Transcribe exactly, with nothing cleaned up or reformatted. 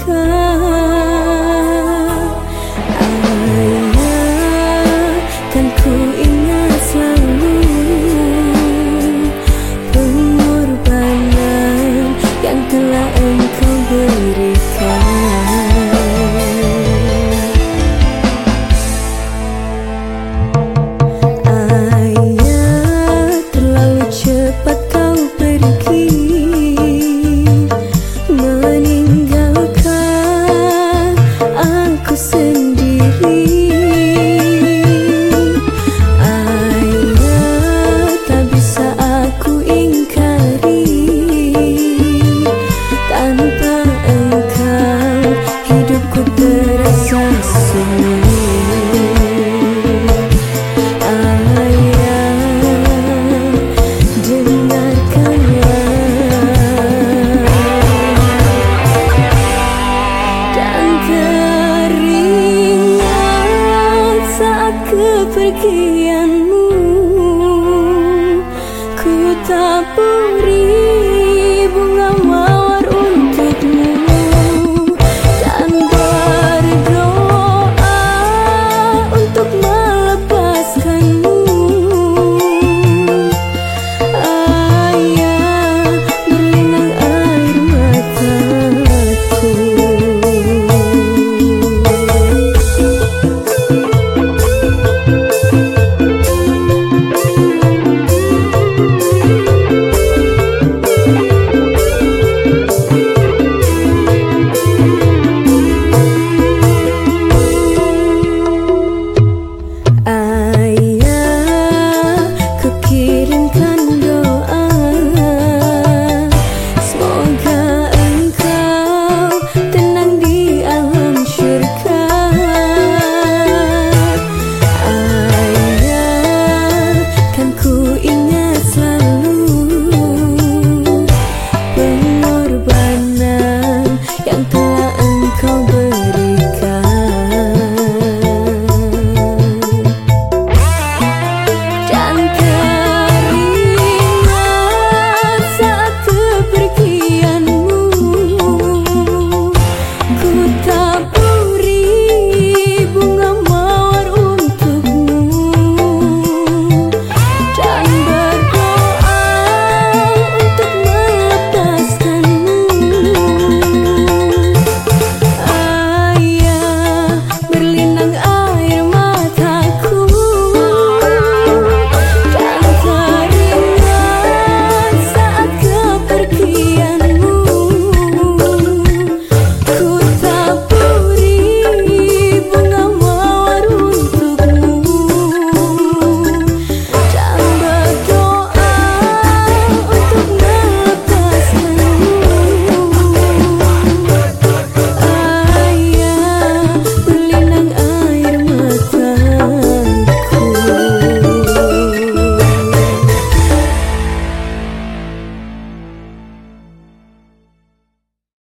Ayah, kan ku ingat selalu pengorbanan yang telah engkau berikan. Ayah, terlalu cepat kau pergi, meninggalkan aku sendiri. Ayah, tak bisa aku ingkari, tanpa engkau hidupku terasa sunyi. Kepergianmu, ku taburi bunga mawar untukmu dan berdoa untuk melepaskanmu. Ayah, berlinang air mataku. Yang telah engkau